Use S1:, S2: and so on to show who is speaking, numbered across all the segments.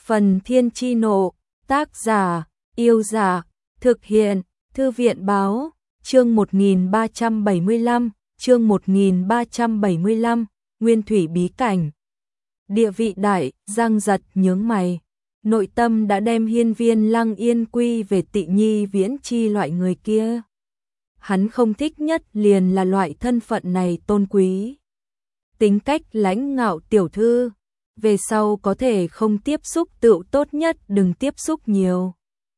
S1: Phần Thiên Chi Nộ, tác giả, Yêu Giả, thực hiện, Thư viện Báo, chương 1375, Nguyên Thủy Bí Cảnh. Địa vị đại, Giang Giật nhướng mày. Nội tâm đã đem Hiên Viên Lăng Yên quy về Tị Nhi Viễn Chi loại người kia. Hắn không thích nhất liền là loại thân phận này tôn quý. Tính cách lãnh ngạo tiểu thư, về sau có thể không tiếp xúc tựu tốt nhất đừng tiếp xúc nhiều.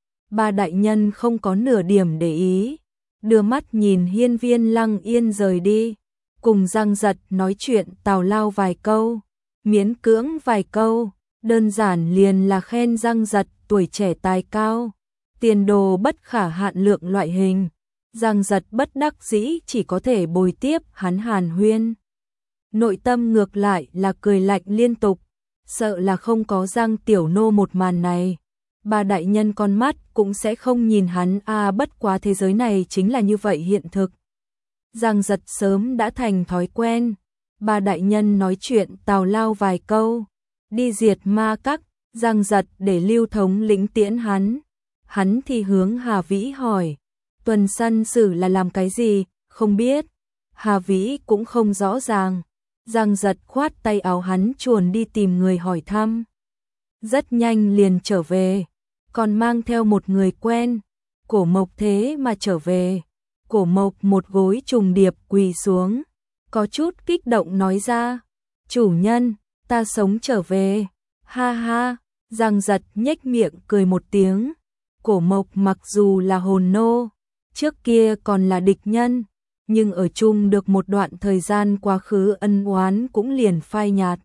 S1: Ba đại nhân không có nửa điểm để ý, đưa mắt nhìn Hiên Viên Lăng Yên rời đi, cùng Giang Giật nói chuyện tào lao vài câu, miễn cưỡng vài câu, đơn giản liền là khen Giang Giật tuổi trẻ tài cao, tiền đồ bất khả hạn lượng loại hình. Giang Giật bất đắc dĩ chỉ có thể bồi tiếp hắn hàn huyên. Nội tâm ngược lại là cười lạnh liên tục, sợ là không có Giang Tiểu Nô một màn này. Ba đại nhân con mắt cũng sẽ không nhìn hắn bất quá thế giới này chính là như vậy hiện thực. Giang Giật sớm đã thành thói quen, ba đại nhân nói chuyện tào lao vài câu, đi diệt ma các, Giang Giật để Lưu thống lĩnh tiễn hắn thì hướng Hà Vĩ hỏi, tuần săn sử là làm cái gì, không biết. Hà Vĩ cũng không rõ ràng. Giang Giật khoát tay áo hắn chuồn đi tìm người hỏi thăm. Rất nhanh liền trở về, còn mang theo một người quen. Cổ Mộc thế mà trở về. Cổ Mộc một gối trùng điệp quỳ xuống, có chút kích động nói ra, chủ nhân, ta sống trở về. Ha ha, Giang Giật nhếch miệng cười một tiếng. Cổ Mộc mặc dù là hồn nô, trước kia còn là địch nhân, nhưng ở chung được một đoạn thời gian quá khứ ân oán cũng liền phai nhạt.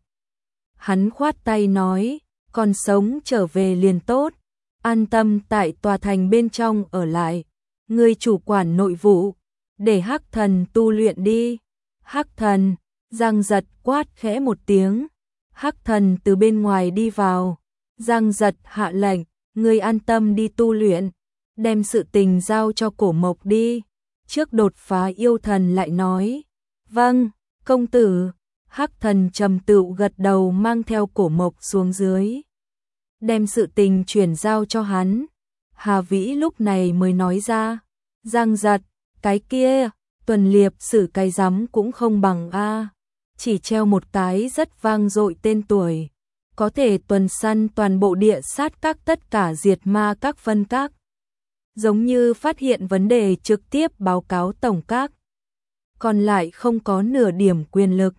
S1: Hắn khoát tay nói, còn sống trở về liền tốt, an tâm tại tòa thành bên trong ở lại, ngươi chủ quản nội vụ, để Hắc Thần tu luyện đi. Hắc Thần, Giang Giật quát khẽ một tiếng, Hắc Thần từ bên ngoài đi vào, Giang Giật hạ lệnh, ngươi an tâm đi tu luyện, đem sự tình giao cho Cổ Mộc đi. Trước đột phá yêu thần lại nói, vâng, công tử. Hắc Thần trầm tựu gật đầu mang theo Cổ Mộc xuống dưới, đem sự tình chuyển giao cho hắn. Hà Vĩ lúc này mới nói ra, Giang Giật, cái kia, tuần liệp sử cái rắm cũng không bằng chỉ treo một cái rất vang dội tên tuổi, có thể tuần săn toàn bộ địa sát các tất cả diệt ma các phân các. Giống như phát hiện vấn đề trực tiếp báo cáo tổng các, còn lại không có nửa điểm quyền lực.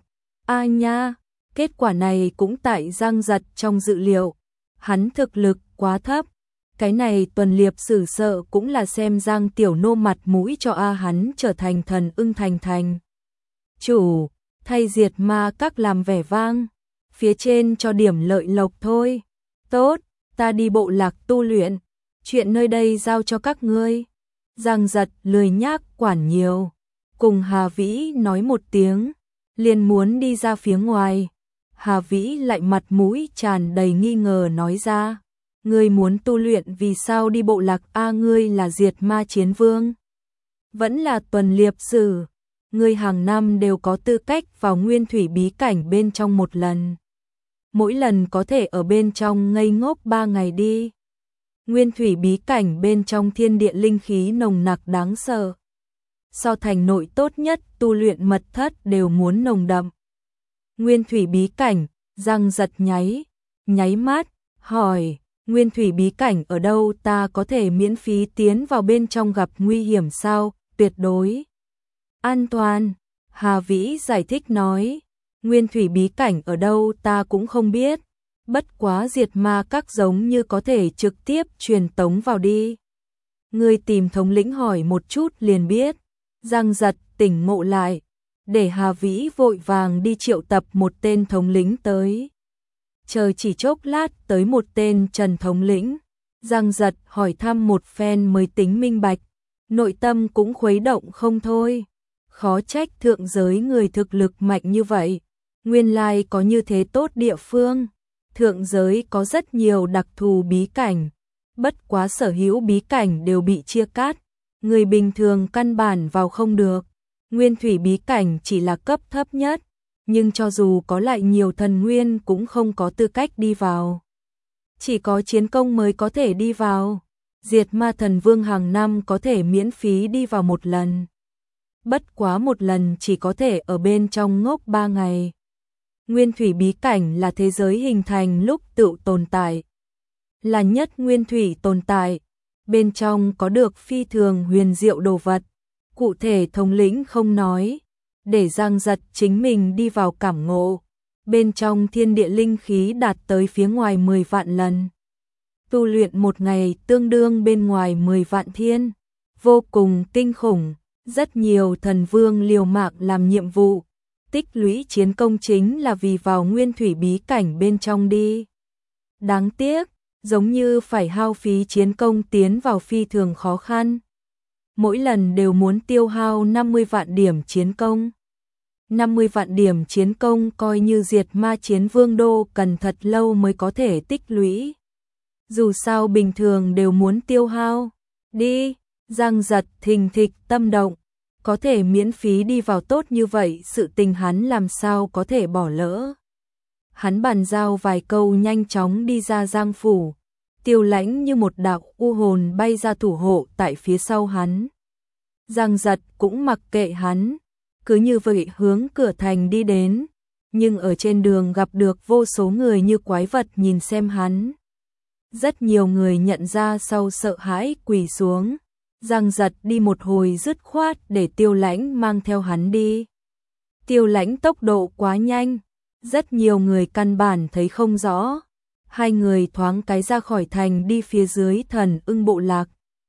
S1: Nha, kết quả này cũng tại Giang Giật trong dự liệu, hắn thực lực quá thấp, cái này tuần liệp sử sợ cũng là xem Giang Tiểu Nô mặt mũi cho hắn trở thành thần ưng thành chủ, thay diệt ma các làm vẻ vang, phía trên cho điểm lợi lộc thôi. Tốt, ta đi bộ lạc tu luyện, chuyện nơi đây giao cho các ngươi. Giang Giật lười nhác quản nhiều, cùng Hà Vĩ nói một tiếng, liền muốn đi ra phía ngoài. Hà Vĩ lại mặt mũi tràn đầy nghi ngờ nói ra, ngươi muốn tu luyện vì sao đi bộ lạc ngươi là diệt ma chiến vương, vẫn là tuần liệp sử, ngươi hàng năm đều có tư cách vào Nguyên Thủy Bí Cảnh bên trong một lần, mỗi lần có thể ở bên trong ngây ngốc 3 ngày đi. Nguyên Thủy Bí Cảnh bên trong thiên địa linh khí nồng nặc đáng sợ, so thành nội tốt nhất tu luyện mật thất đều muốn nồng đậm. Nguyên Thủy Bí Cảnh, Giang Giật nháy mắt, hỏi, Nguyên Thủy Bí Cảnh ở đâu, ta có thể miễn phí tiến vào bên trong gặp nguy hiểm sao? Tuyệt đối an toàn. Hà Vĩ giải thích nói, Nguyên Thủy Bí Cảnh ở đâu ta cũng không biết, bất quá diệt ma các giống như có thể trực tiếp truyền tống vào đi. Ngươi tìm thống lĩnh hỏi một chút liền biết. Giang Giật tỉnh ngộ lại, để Hà Vĩ vội vàng đi triệu tập một tên thống lĩnh tới. Chờ chỉ chốc lát tới một tên Trần thống lĩnh, Giang Giật hỏi thăm một phen mới tính minh bạch, nội tâm cũng khuấy động không thôi. Khó trách thượng giới người thực lực mạnh như vậy, nguyên lai có như thế tốt địa phương. Thượng giới có rất nhiều đặc thù bí cảnh, bất quá sở hữu bí cảnh đều bị chia cắt, người bình thường căn bản vào không được. Nguyên Thủy Bí Cảnh chỉ là cấp thấp nhất, nhưng cho dù có lại nhiều thần nguyên cũng không có tư cách đi vào. chỉ có chiến công mới có thể đi vào. Diệt Ma Thần Vương hàng năm có thể miễn phí đi vào một lần. Bất quá một lần chỉ có thể ở bên trong ngốc 3 ngày. Nguyên thủy bí cảnh là thế giới hình thành lúc tự tồn tại. Là nhất nguyên thủy tồn tại. Bên trong có được phi thường huyền diệu đồ vật. Cụ thể thống lĩnh không nói. Để Giang Giật chính mình đi vào cảm ngộ. Bên trong thiên địa linh khí đạt tới phía ngoài 10 vạn lần. Tu luyện một ngày tương đương bên ngoài 10 vạn thiên. Vô cùng kinh khủng. Rất nhiều thần vương liều mạng làm nhiệm vụ. Tích lũy chiến công chính là vì vào nguyên thủy bí cảnh bên trong đi. Đáng tiếc, giống như phải hao phí chiến công tiến vào phi thường khó khăn. Mỗi lần đều muốn tiêu hao 50 vạn điểm chiến công. 50 vạn điểm chiến công coi như diệt ma chiến vương đô cần thật lâu mới có thể tích lũy. Dù sao bình thường đều muốn tiêu hao. Đi, Giang Giật thình thịch tâm động. Có thể miễn phí đi vào tốt như vậy, sự tình hắn làm sao có thể bỏ lỡ. Hắn bàn giao vài câu nhanh chóng đi ra Giang phủ. Tiêu Lãnh như một đạo u hồn bay ra thủ hộ tại phía sau hắn. Giang Giật cũng mặc kệ hắn, cứ như vậy hướng cửa thành đi đến, nhưng ở trên đường gặp được vô số người như quái vật nhìn xem hắn. Rất nhiều người nhận ra sau sợ hãi quỳ xuống. Giang Giật đi một hồi dứt khoát để Tiêu Lãnh mang theo hắn đi. Tiêu Lãnh tốc độ quá nhanh, rất nhiều người căn bản thấy không rõ. Hai người thoáng cái ra khỏi thành đi phía dưới Thần Ưng bộ lạc.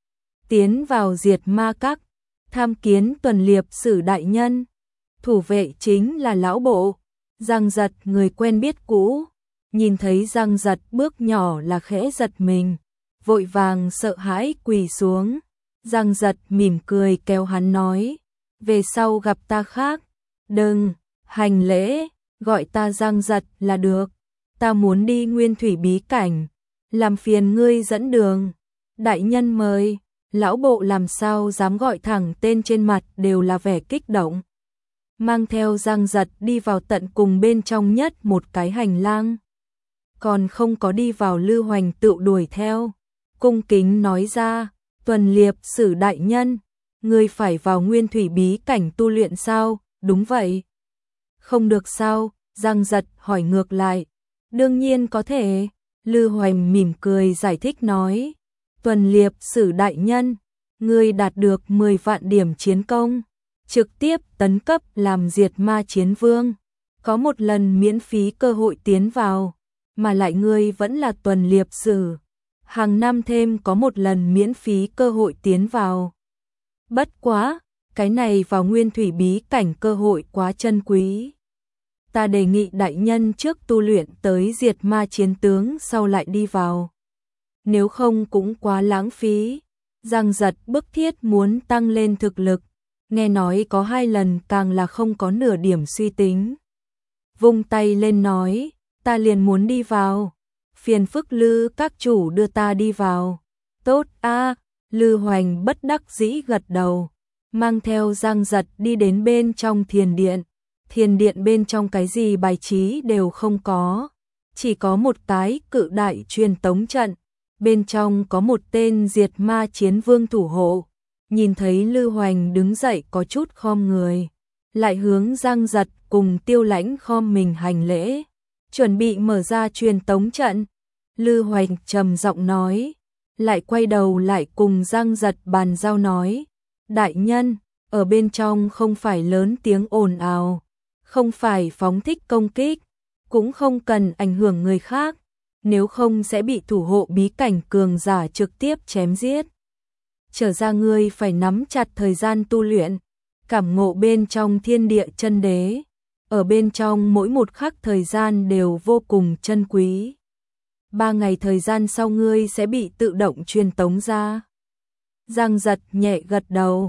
S1: Tiến vào Diệt Ma Các, tham kiến Tuần Liệp Sử đại nhân. Thủ vệ chính là lão bộ. Giang Giật người quen biết cũ, nhìn thấy Giang Giật bước nhỏ là khẽ giật mình, vội vàng sợ hãi quỳ xuống. Giang Giật mỉm cười kéo hắn nói, về sau gặp ta khác, đừng, hành lễ, gọi ta Giang Giật là được, ta muốn đi nguyên thủy bí cảnh, làm phiền ngươi dẫn đường. Đại nhân mời. Lão bộ làm sao dám gọi thẳng tên, trên mặt đều là vẻ kích động. Mang theo Giang Giật đi vào tận cùng bên trong nhất một cái hành lang. Còn không có đi vào, Lư Hoành tự đuổi theo, cung kính nói ra, Tuần Liệp Sử đại nhân, ngươi phải vào nguyên thủy bí cảnh tu luyện sao? Đúng vậy. Không được sao? Giang Giật hỏi ngược lại. Đương nhiên có thể. Lư Hoành mỉm cười giải thích nói, Tuần Liệp Sử đại nhân, ngươi đạt được 10 vạn điểm chiến công, trực tiếp tấn cấp làm Diệt Ma Chiến Vương, có một lần miễn phí cơ hội tiến vào, mà lại ngươi vẫn là Tuần Liệp Sử, hàng năm thêm có một lần miễn phí cơ hội tiến vào. Bất quá, cái này vào nguyên thủy bí cảnh cơ hội quá chân quý. Ta đề nghị đại nhân trước tu luyện tới Diệt Ma Chiến Tướng sau lại đi vào. Nếu không cũng quá lãng phí. Giang Giật bức thiết muốn tăng lên thực lực, nghe nói có 2 lần càng là không có nửa điểm suy tính. Vung tay lên nói, ta liền muốn đi vào, phiền phức Lư các chủ đưa ta đi vào. Tốt a. Lư Hoành bất đắc dĩ gật đầu, mang theo Giang Giật đi đến bên trong thiền điện. Thiền điện bên trong cái gì bài trí đều không có, chỉ có một cái cự đại truyền tống trận. Bên trong có một tên Diệt Ma Chiến Vương thủ hộ. Nhìn thấy Lư Hoành đứng dậy có chút khom người, lại hướng Giang Giật cùng Tiêu Lãnh khom mình hành lễ, chuẩn bị mở ra truyền tống trận. Lư Hoành trầm giọng nói, lại quay đầu lại cùng Giang Giật bàn giao nói, đại nhân, ở bên trong không phải lớn tiếng ồn ào, không phải phóng thích công kích, cũng không cần ảnh hưởng người khác, nếu không sẽ bị thủ hộ bí cảnh cường giả trực tiếp chém giết. Trở ra ngươi phải nắm chặt thời gian tu luyện, cảm ngộ bên trong thiên địa chân đế, ở bên trong mỗi một khắc thời gian đều vô cùng chân quý. 3 ngày thời gian sau ngươi sẽ bị tự động truyền tống ra. Giang Giật nhẹ gật đầu,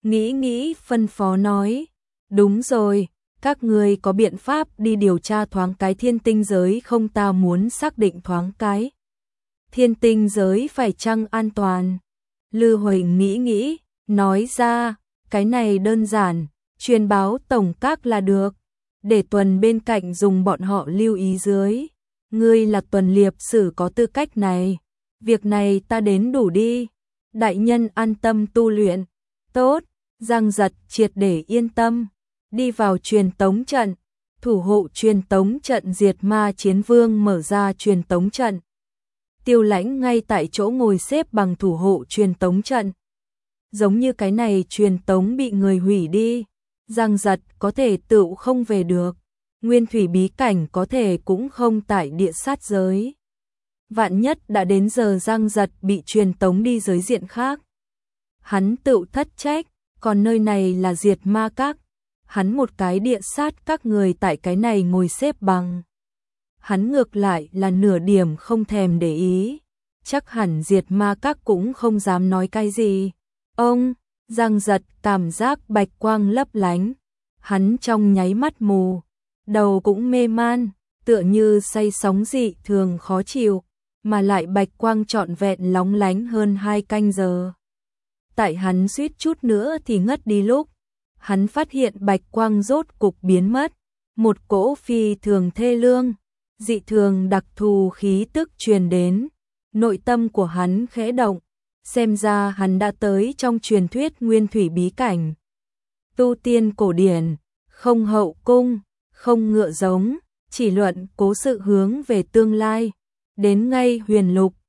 S1: nghĩ phân phó nói, đúng rồi, các ngươi có biện pháp đi điều tra thoáng cái thiên tinh giới không, ta muốn xác định thoáng cái thiên tinh giới phải chăng an toàn. Lư Hoành nghĩ, nói ra, cái này đơn giản, truyền báo tổng các là được, để tuần bên cạnh dùng bọn họ lưu ý dưới. Ngươi là Tuần Liệp Sử có tư cách này, việc này ta đến đủ đi. Đại nhân an tâm tu luyện. Tốt, Giang Giật triệt để yên tâm, đi vào truyền tống trận, thủ hộ truyền tống trận diệt ma chiến vương mở ra truyền tống trận. Tiêu Lãnh ngay tại chỗ ngồi xếp bằng thủ hộ truyền tống trận. Giống như cái này truyền tống bị người hủy đi, Giang Giật có thể tựu không về được, nguyên thủy bí cảnh có thể cũng không tại địa sát giới. Vạn nhất đã đến giờ Giang Giật bị truyền tống đi giới diện khác, hắn tựu thất trách, còn nơi này là diệt ma các, hắn một cái địa sát các người tại cái này ngồi xếp bằng. Hắn ngược lại là nửa điểm không thèm để ý, chắc hẳn diệt ma các cũng không dám nói cái gì. Ông, Giang Giật cảm giác bạch quang lấp lánh, hắn trong nháy mắt mù, đầu cũng mê man, tựa như say sóng dị thường khó chịu, mà lại bạch quang trọn vẹn lóng lánh hơn 2 canh giờ. Tại hắn suýt chút nữa thì ngất đi lúc, hắn phát hiện bạch quang rốt cục biến mất, một cỗ phi thường thê lương, dị thường đặc thù khí tức truyền đến, nội tâm của hắn khẽ động, xem ra hắn đã tới trong truyền thuyết nguyên thủy bí cảnh. Tu tiên cổ điển, không hậu cung, không ngựa giống, chỉ luận cố sự hướng về tương lai, đến ngay huyền lục,